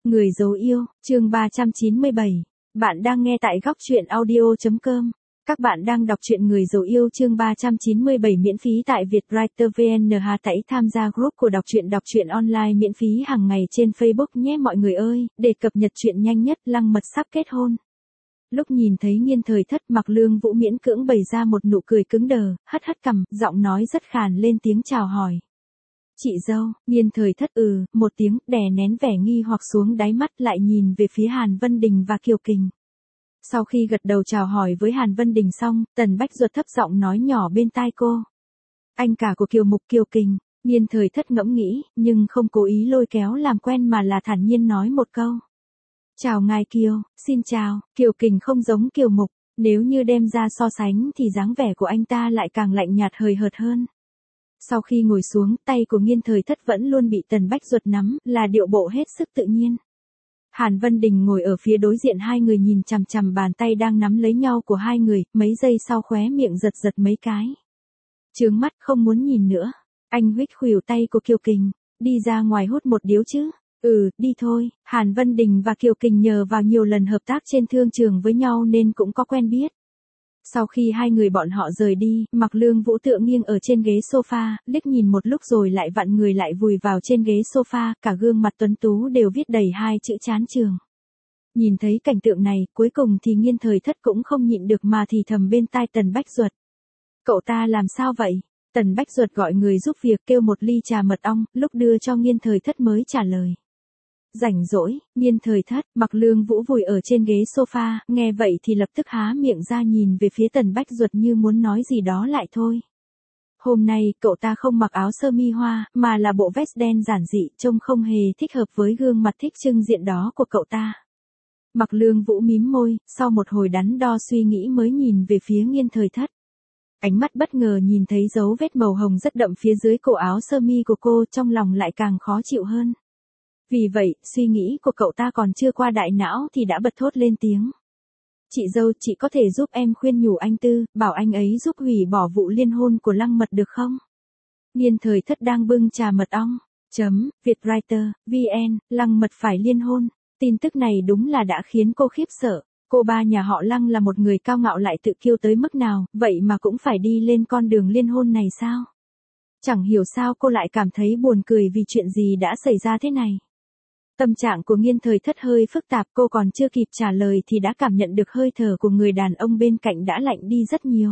Người dấu yêu, chương 397. Bạn đang nghe tại góc truyện audio.com. Các bạn đang đọc truyện Người dấu yêu chương 397 miễn phí tại Vietwriter VN. Hãy tham gia group của đọc truyện online miễn phí hàng ngày trên Facebook nhé mọi người ơi, để cập nhật chuyện nhanh nhất. Lăng Mật sắp kết hôn. Lúc nhìn thấy Nghiên Thời Thất, Mạc Lương Vũ miễn cưỡng bày ra một nụ cười cứng đờ, hất hất cằm, giọng nói rất khàn lên tiếng chào hỏi. Chị dâu. Nghiên Thời Thất một tiếng, đè nén vẻ nghi hoặc xuống đáy mắt, lại nhìn về phía Hàn Vân Đình và Kiều Kình. Sau khi gật đầu chào hỏi với Hàn Vân Đình xong, Tần Bách Duật thấp giọng nói nhỏ bên tai cô. Anh cả của Kiều Mục Kiều Kình. Nghiên Thời Thất ngẫm nghĩ, nhưng không cố ý lôi kéo làm quen mà là thản nhiên nói một câu. Chào ngài Kiều. Xin chào. Kiều Kình không giống Kiều Mục, nếu như đem ra so sánh thì dáng vẻ của anh ta lại càng lạnh nhạt hời hợt hơn. Sau khi ngồi xuống, tay của Nghiên Thời Thất vẫn luôn bị Tần Bách Duật nắm, là điệu bộ hết sức tự nhiên. Hàn Vân Đình ngồi ở phía đối diện hai người nhìn chằm chằm bàn tay đang nắm lấy nhau của hai người, mấy giây sau khóe miệng giật giật mấy cái. Chướng mắt không muốn nhìn nữa. Anh huých khuỷu tay của Kiều Kình. Đi ra ngoài hút một điếu chứ? Đi thôi. Hàn Vân Đình và Kiều Kình nhờ vào nhiều lần hợp tác trên thương trường với nhau nên cũng có quen biết. Sau khi hai người bọn họ rời đi, Mạc Lương Vũ tựa nghiêng ở trên ghế sofa, liếc nhìn một lúc rồi lại vặn người lại vùi vào trên ghế sofa, cả gương mặt tuấn tú đều viết đầy hai chữ chán trường. Nhìn thấy cảnh tượng này, cuối cùng thì Nghiên Thời Thất cũng không nhịn được mà thì thầm bên tai Tần Bách Duật. Cậu ta làm sao vậy? Tần Bách Duật gọi người giúp việc kêu một ly trà mật ong, lúc đưa cho Nghiên Thời Thất mới trả lời. Rảnh rỗi. Nghiên Thời Thất. Mạc Lương Vũ vùi ở trên ghế sofa, nghe vậy thì lập tức há miệng ra nhìn về phía Tần Bách Duật như muốn nói gì đó lại thôi. Hôm nay, cậu ta không mặc áo sơ mi hoa, mà là bộ vest đen giản dị, trông không hề thích hợp với gương mặt thích trưng diện đó của cậu ta. Mạc Lương Vũ mím môi, sau một hồi đắn đo suy nghĩ mới nhìn về phía Nghiên Thời Thất. Ánh mắt bất ngờ nhìn thấy dấu vết màu hồng rất đậm phía dưới cổ áo sơ mi của cô, trong lòng lại càng khó chịu hơn. Vì vậy, suy nghĩ của cậu ta còn chưa qua đại não thì đã bật thốt lên tiếng. Chị dâu, chị có thể giúp em khuyên nhủ anh Tư, bảo anh ấy giúp hủy bỏ vụ liên hôn của Lăng Mật được không? Nghiên Thời Thất đang bưng trà mật ong. Vietwriter, VN, Lăng Mật phải liên hôn. Tin tức này đúng là đã khiến cô khiếp sợ. Cô ba nhà họ Lăng là một người cao ngạo lại tự kiêu tới mức nào, vậy mà cũng phải đi lên con đường liên hôn này sao? Chẳng hiểu sao cô lại cảm thấy buồn cười vì chuyện gì đã xảy ra thế này. Tâm trạng của Nghiên Thời Thất hơi phức tạp, cô còn chưa kịp trả lời thì đã cảm nhận được hơi thở của người đàn ông bên cạnh đã lạnh đi rất nhiều.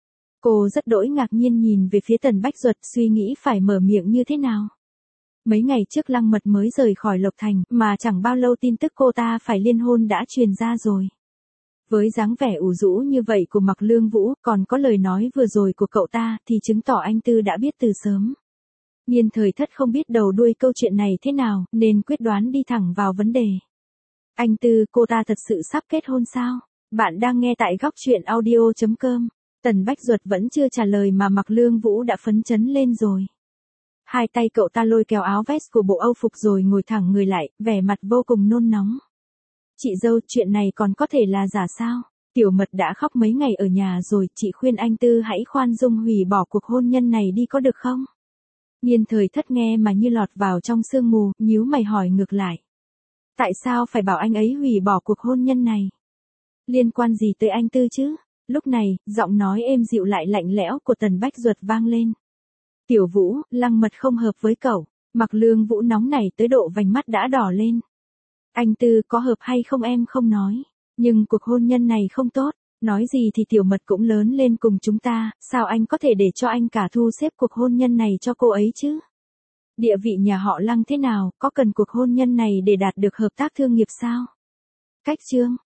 Cô rất đỗi ngạc nhiên nhìn về phía Tần Bách Duật, suy nghĩ phải mở miệng như thế nào. Mấy ngày trước Lăng Mật mới rời khỏi Lộc Thành, mà chẳng bao lâu tin tức cô ta phải liên hôn đã truyền ra rồi. Với dáng vẻ ủ rũ như vậy của Mạc Lương Vũ, còn có lời nói vừa rồi của cậu ta thì chứng tỏ anh Tư đã biết từ sớm. Nghiên Thời Thất không biết đầu đuôi câu chuyện này thế nào, nên quyết đoán đi thẳng vào vấn đề. Anh Tư, cô ta thật sự sắp kết hôn sao? Bạn đang nghe tại góc truyện audio.com. Tần Bách Duật vẫn chưa trả lời mà Mạc Lương Vũ đã phấn chấn lên rồi. Hai tay cậu ta lôi kéo áo vest của bộ âu phục rồi ngồi thẳng người lại, vẻ mặt vô cùng nôn nóng. Chị dâu, chuyện này còn có thể là giả sao? Tiểu Mật đã khóc mấy ngày ở nhà rồi, chị khuyên anh Tư hãy khoan dung hủy bỏ cuộc hôn nhân này đi có được không? Nghiên Thời Thất nghe mà như lọt vào trong sương mù, nhíu mày hỏi ngược lại. Tại sao phải bảo anh ấy hủy bỏ cuộc hôn nhân này? Liên quan gì tới anh Tư chứ? Lúc này, giọng nói êm dịu lại lạnh lẽo của Tần Bách Duật vang lên. Tiểu Vũ, Lăng Mật không hợp với cậu. Mạc Lương Vũ nóng nảy tới độ vành mắt đã đỏ lên. Anh Tư có hợp hay không em không nói. Nhưng cuộc hôn nhân này không tốt. Nói gì thì Tiểu Mật cũng lớn lên cùng chúng ta, sao anh có thể để cho anh cả thu xếp cuộc hôn nhân này cho cô ấy chứ? Địa vị nhà họ Lăng thế nào, có cần cuộc hôn nhân này để đạt được hợp tác thương nghiệp sao? Cách chương.